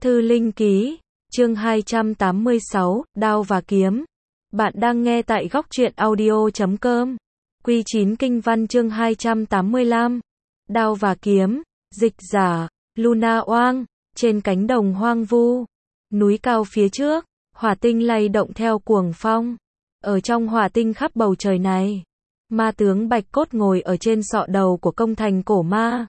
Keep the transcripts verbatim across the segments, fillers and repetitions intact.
Thư Linh Ký, chương hai trăm tám mươi sáu, Đao và Kiếm. Bạn đang nghe tại góc truyện audio chấm com. Quy chín Kinh Văn chương hai trăm tám mươi lăm. Đao và Kiếm, dịch giả, Luna Oang, trên cánh đồng hoang vu. Núi cao phía trước, hỏa tinh lay động theo cuồng phong. Ở trong hỏa tinh khắp bầu trời này, ma tướng Bạch Cốt ngồi ở trên sọ đầu của công thành cổ ma.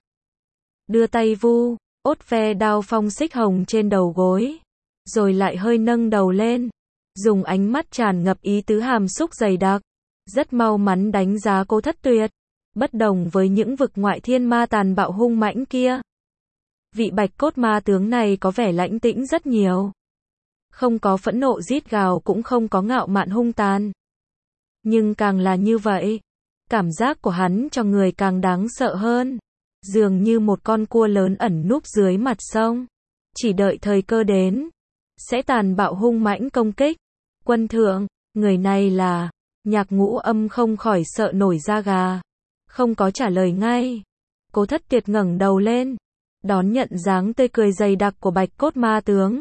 Đưa tay vu, ốt ve đao phong xích hồng trên đầu gối. Rồi lại hơi nâng đầu lên. Dùng ánh mắt tràn ngập ý tứ hàm xúc dày đặc. Rất mau mắn đánh giá Cố Thất Tuyệt. Bất đồng với những vực ngoại thiên ma tàn bạo hung mãnh kia. Vị Bạch Cốt ma tướng này có vẻ lãnh tĩnh rất nhiều. Không có phẫn nộ rít gào, cũng không có ngạo mạn hung tàn. Nhưng càng là như vậy, cảm giác của hắn cho người càng đáng sợ hơn. Dường như một con cua lớn ẩn núp dưới mặt sông. Chỉ đợi thời cơ đến, sẽ tàn bạo hung mãnh công kích. Quân thượng, người này là... Nhạc Ngũ Âm không khỏi sợ nổi da gà. Không có trả lời ngay. Cố Thất Tuyệt ngẩng đầu lên, đón nhận dáng tươi cười dày đặc của Bạch Cốt ma tướng.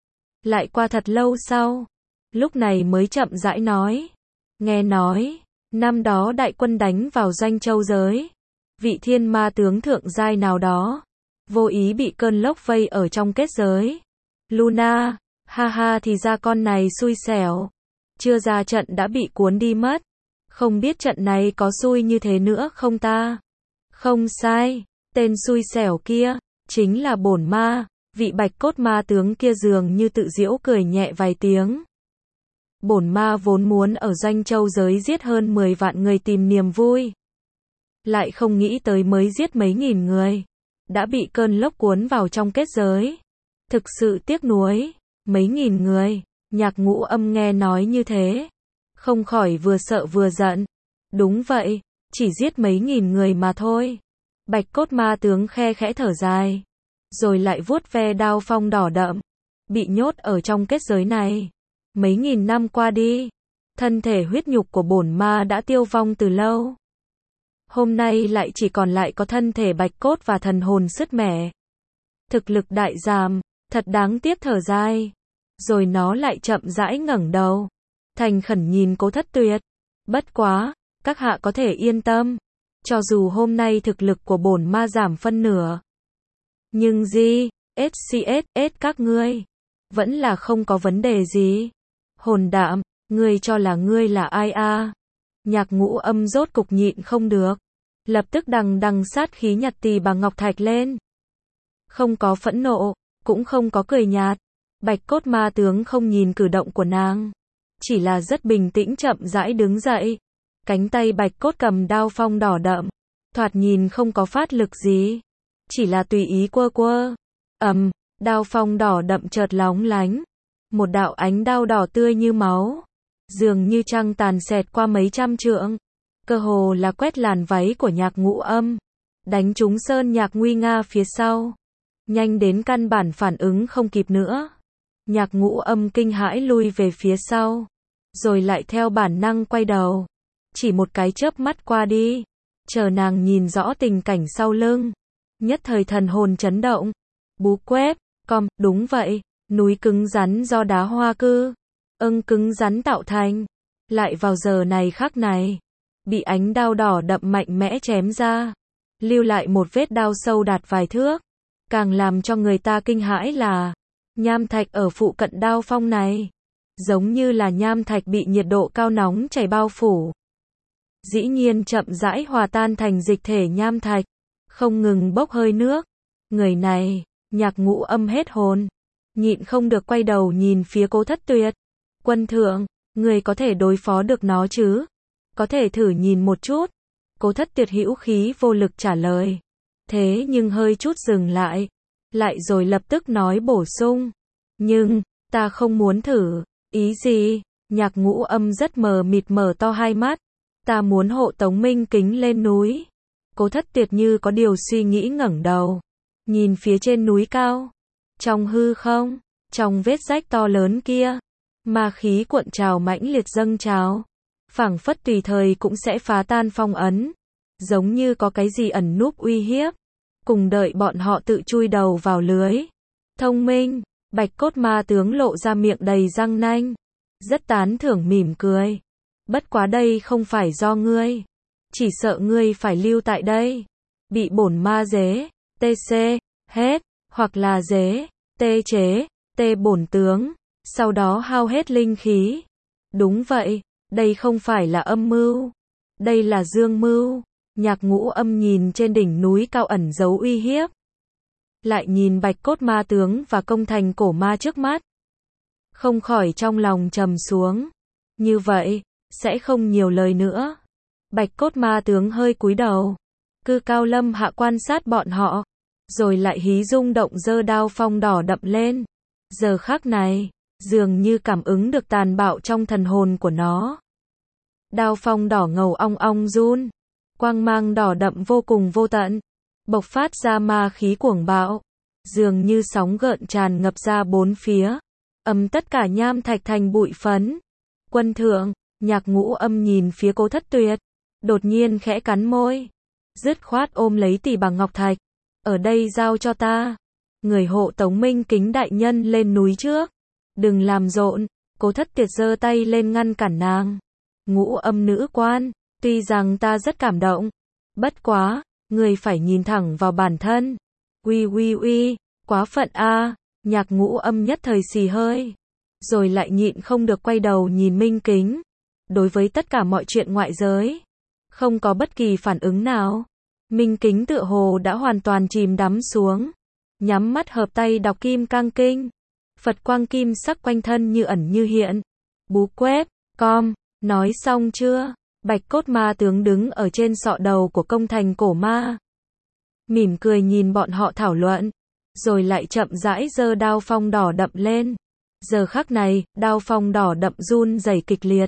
Lại qua thật lâu sau, lúc này mới chậm rãi nói. Nghe nói, năm đó đại quân đánh vào Doanh Châu giới. Vị thiên ma tướng thượng giai nào đó, vô ý bị cơn lốc vây ở trong kết giới. Luna, ha ha, thì ra con này xui xẻo. Chưa ra trận đã bị cuốn đi mất. Không biết trận này có xui như thế nữa không ta? Không sai, tên xui xẻo kia, chính là bổn ma. Vị Bạch Cốt ma tướng kia dường như tự giễu cười nhẹ vài tiếng. Bổn ma vốn muốn ở Doanh Châu giới giết hơn mười vạn người tìm niềm vui. Lại không nghĩ tới mới giết mấy nghìn người. Đã bị cơn lốc cuốn vào trong kết giới. Thực sự tiếc nuối. Mấy nghìn người. Nhạc Ngũ Âm nghe nói như thế, không khỏi vừa sợ vừa giận. Đúng vậy, chỉ giết mấy nghìn người mà thôi. Bạch Cốt ma tướng khe khẽ thở dài, rồi lại vuốt ve đao phong đỏ đậm. Bị nhốt ở trong kết giới này, mấy nghìn năm qua đi, thân thể huyết nhục của bổn ma đã tiêu vong từ lâu. Hôm nay lại chỉ còn lại có thân thể bạch cốt và thần hồn sứt mẻ. Thực lực đại giảm, thật đáng tiếc, thở dài. Rồi nó lại chậm rãi ngẩng đầu, thành khẩn nhìn Cố Thất Tuyệt. Bất quá, các hạ có thể yên tâm, cho dù hôm nay thực lực của bổn ma giảm phân nửa, nhưng gì, ét xê ét ét các ngươi, vẫn là không có vấn đề gì. Hồn đạm, ngươi cho là ngươi là ai a? Nhạc Ngũ Âm rốt cục nhịn không được, lập tức đằng đằng sát khí nhặt tỳ bà ngọc thạch lên. Không có phẫn nộ, cũng không có cười nhạt. Bạch Cốt ma tướng không nhìn cử động của nàng, chỉ là rất bình tĩnh chậm rãi đứng dậy. Cánh tay Bạch Cốt cầm đao phong đỏ đậm, thoạt nhìn không có phát lực gì, chỉ là tùy ý quơ quơ. Ầm, đao phong đỏ đậm chợt lóng lánh, một đạo ánh đao đỏ tươi như máu, dường như trăng tàn xẹt qua mấy trăm trượng, cơ hồ là quét làn váy của Nhạc Ngũ Âm, đánh trúng Sơn Nhạc nguy nga phía sau, nhanh đến căn bản phản ứng không kịp nữa. Nhạc Ngũ Âm kinh hãi lui về phía sau, rồi lại theo bản năng quay đầu. Chỉ một cái chớp mắt qua đi, chờ nàng nhìn rõ tình cảnh sau lưng, nhất thời thần hồn chấn động. Bú quét, com, đúng vậy, núi cứng rắn do đá hoa cư, ưng cứng rắn tạo thành, lại vào giờ này khắc này, bị ánh đao đỏ đậm mạnh mẽ chém ra, lưu lại một vết đao sâu đạt vài thước. Càng làm cho người ta kinh hãi là nham thạch ở phụ cận đao phong này, giống như là nham thạch bị nhiệt độ cao nóng chảy bao phủ. Dĩ nhiên chậm rãi hòa tan thành dịch thể nham thạch, không ngừng bốc hơi nước. Người này, Nhạc Ngũ Âm hết hồn, nhịn không được quay đầu nhìn phía Cố Thất Tuyệt. Quân thượng, người có thể đối phó được nó chứ? Có thể thử nhìn một chút. Cố Thất Tuyệt hữu khí vô lực trả lời. Thế nhưng hơi chút dừng lại, lại rồi lập tức nói bổ sung. Nhưng, ta không muốn thử. Ý gì? Nhạc Ngũ Âm rất mờ mịt mở to hai mắt. Ta muốn hộ tống Minh Kính lên núi. Cố Thất Tuyệt như có điều suy nghĩ ngẩng đầu, nhìn phía trên núi cao. Trong hư không, trong vết rách to lớn kia, ma khí cuộn trào mãnh liệt dâng trào, phảng phất tùy thời cũng sẽ phá tan phong ấn, giống như có cái gì ẩn núp uy hiếp, cùng đợi bọn họ tự chui đầu vào lưới. Thông minh, Bạch cốt ma tướng lộ ra miệng đầy răng nanh. Rất tán thưởng mỉm cười. Bất quá đây không phải do ngươi. Chỉ sợ ngươi phải lưu tại đây. Bị bổn ma dế, tê xê, hết, hoặc là dế, tê chế, tê bổn tướng. Sau đó hao hết linh khí. Đúng vậy, đây không phải là âm mưu. Đây là dương mưu. Nhạc Ngũ Âm nhìn trên đỉnh núi cao ẩn giấu uy hiếp. Lại nhìn bạch cốt ma tướng và công thành cổ ma trước mắt. Không khỏi trong lòng trầm xuống. Như vậy, sẽ không nhiều lời nữa. Bạch cốt ma tướng hơi cúi đầu. Cư cao lâm hạ quan sát bọn họ. Rồi lại hí rung động giơ đao phong đỏ đậm lên. Giờ khắc này, dường như cảm ứng được tàn bạo trong thần hồn của nó. Đao phong đỏ ngầu ong ong run. Quang mang đỏ đậm vô cùng vô tận. Bộc phát ra ma khí cuồng bạo. Dường như sóng gợn tràn ngập ra bốn phía. Ầm tất cả nham thạch thành bụi phấn. Quân thượng, Nhạc Ngũ Âm nhìn phía Cố Thất Tuyệt. Đột nhiên khẽ cắn môi. Dứt khoát ôm lấy tỷ bằng ngọc thạch. Ở đây giao cho ta. Người hộ tống Minh Kính đại nhân lên núi trước. Đừng làm rộn. Cố Thất Tuyệt giơ tay lên ngăn cản nàng. Ngũ Âm nữ quan, tuy rằng ta rất cảm động. Bất quá, người phải nhìn thẳng vào bản thân. Uy uy uy, quá phận a. Nhạc Ngũ Âm nhất thời xì hơi. Rồi lại nhịn không được quay đầu nhìn Minh Kính. Đối với tất cả mọi chuyện ngoại giới, không có bất kỳ phản ứng nào. Minh Kính tựa hồ đã hoàn toàn chìm đắm xuống. Nhắm mắt hợp tay đọc Kim Cang Kinh. Phật quang kim sắc quanh thân như ẩn như hiện. Bú quét, com, nói xong chưa? Bạch cốt ma tướng đứng ở trên sọ đầu của công thành cổ ma. Mỉm cười nhìn bọn họ thảo luận. Rồi lại chậm rãi giơ đao phong đỏ đậm lên. Giờ khắc này, đao phong đỏ đậm run rẩy kịch liệt.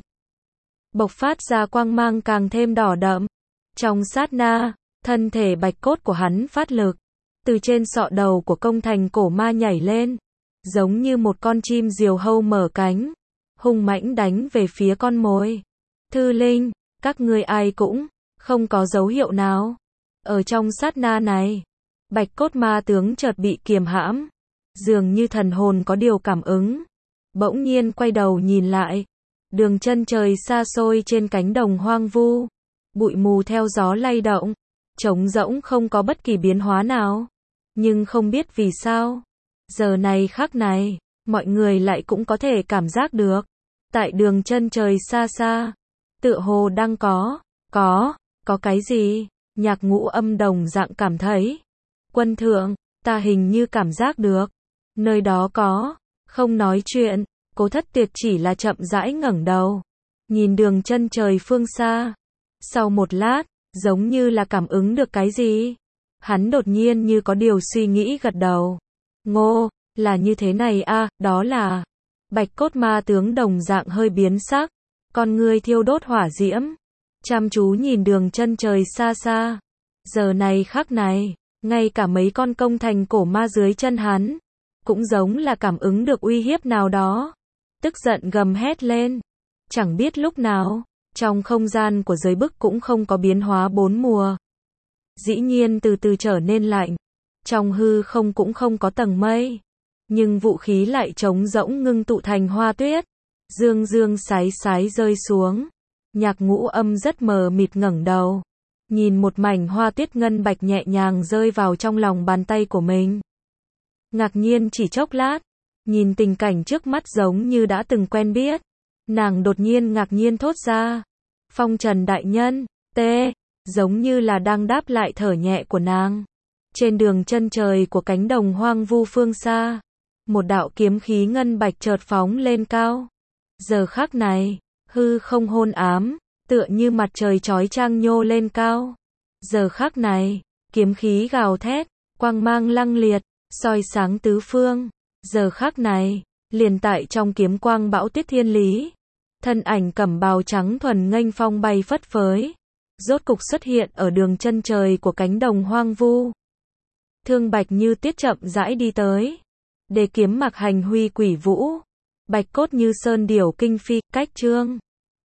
Bộc phát ra quang mang càng thêm đỏ đậm. Trong sát na, thân thể bạch cốt của hắn phát lực. Từ trên sọ đầu của công thành cổ ma nhảy lên. Giống như một con chim diều hâu mở cánh. Hung mãnh đánh về phía con mồi. Thư linh, các ngươi ai cũng không có dấu hiệu nào. Ở trong sát na này, bạch cốt ma tướng chợt bị kiềm hãm. Dường như thần hồn có điều cảm ứng. Bỗng nhiên quay đầu nhìn lại. Đường chân trời xa xôi trên cánh đồng hoang vu. Bụi mù theo gió lay động. Trống rỗng không có bất kỳ biến hóa nào. Nhưng không biết vì sao. Giờ này khắc này, mọi người lại cũng có thể cảm giác được. Tại đường chân trời xa xa, tựa hồ đang có, có, có cái gì? Nhạc Ngũ Âm đồng dạng cảm thấy. Quân thượng, ta hình như cảm giác được. Nơi đó có, không nói chuyện, Cố Thất Tuyệt chỉ là chậm rãi ngẩng đầu. Nhìn đường chân trời phương xa. Sau một lát, giống như là cảm ứng được cái gì. Hắn đột nhiên như có điều suy nghĩ gật đầu. Ngô, là như thế này a, à, đó là. Bạch cốt ma tướng đồng dạng hơi biến sắc. Con ngươi thiêu đốt hỏa diễm. Chăm chú nhìn đường chân trời xa xa. Giờ này khắc này, ngay cả mấy con công thành cổ ma dưới chân hắn. Cũng giống là cảm ứng được uy hiếp nào đó. Tức giận gầm hét lên. Chẳng biết lúc nào, trong không gian của giới bức cũng không có biến hóa bốn mùa. Dĩ nhiên từ từ trở nên lạnh. Trong hư không cũng không có tầng mây. Nhưng vũ khí lại trống rỗng ngưng tụ thành hoa tuyết. Dương dương sái sái rơi xuống. Nhạc Ngũ Âm rất mờ mịt ngẩng đầu. Nhìn một mảnh hoa tuyết ngân bạch nhẹ nhàng rơi vào trong lòng bàn tay của mình. Ngạc nhiên chỉ chốc lát. Nhìn tình cảnh trước mắt giống như đã từng quen biết. Nàng đột nhiên ngạc nhiên thốt ra. Phong Trần đại nhân, tê, giống như là đang đáp lại thở nhẹ của nàng. Trên đường chân trời của cánh đồng hoang vu phương xa. Một đạo kiếm khí ngân bạch chợt phóng lên cao. Giờ khắc này, hư không hôn ám, tựa như mặt trời chói chang nhô lên cao. Giờ khắc này, kiếm khí gào thét, quang mang lăng liệt, soi sáng tứ phương. Giờ khắc này, liền tại trong kiếm quang bão tuyết thiên lý. Thân ảnh cẩm bào trắng thuần nghênh phong bay phất phới. Rốt cục xuất hiện ở đường chân trời của cánh đồng hoang vu. Thương bạch như tiết chậm rãi đi tới. Đề kiếm mặc hành huy quỷ vũ. Bạch cốt như sơn điểu kinh phi, cách trương.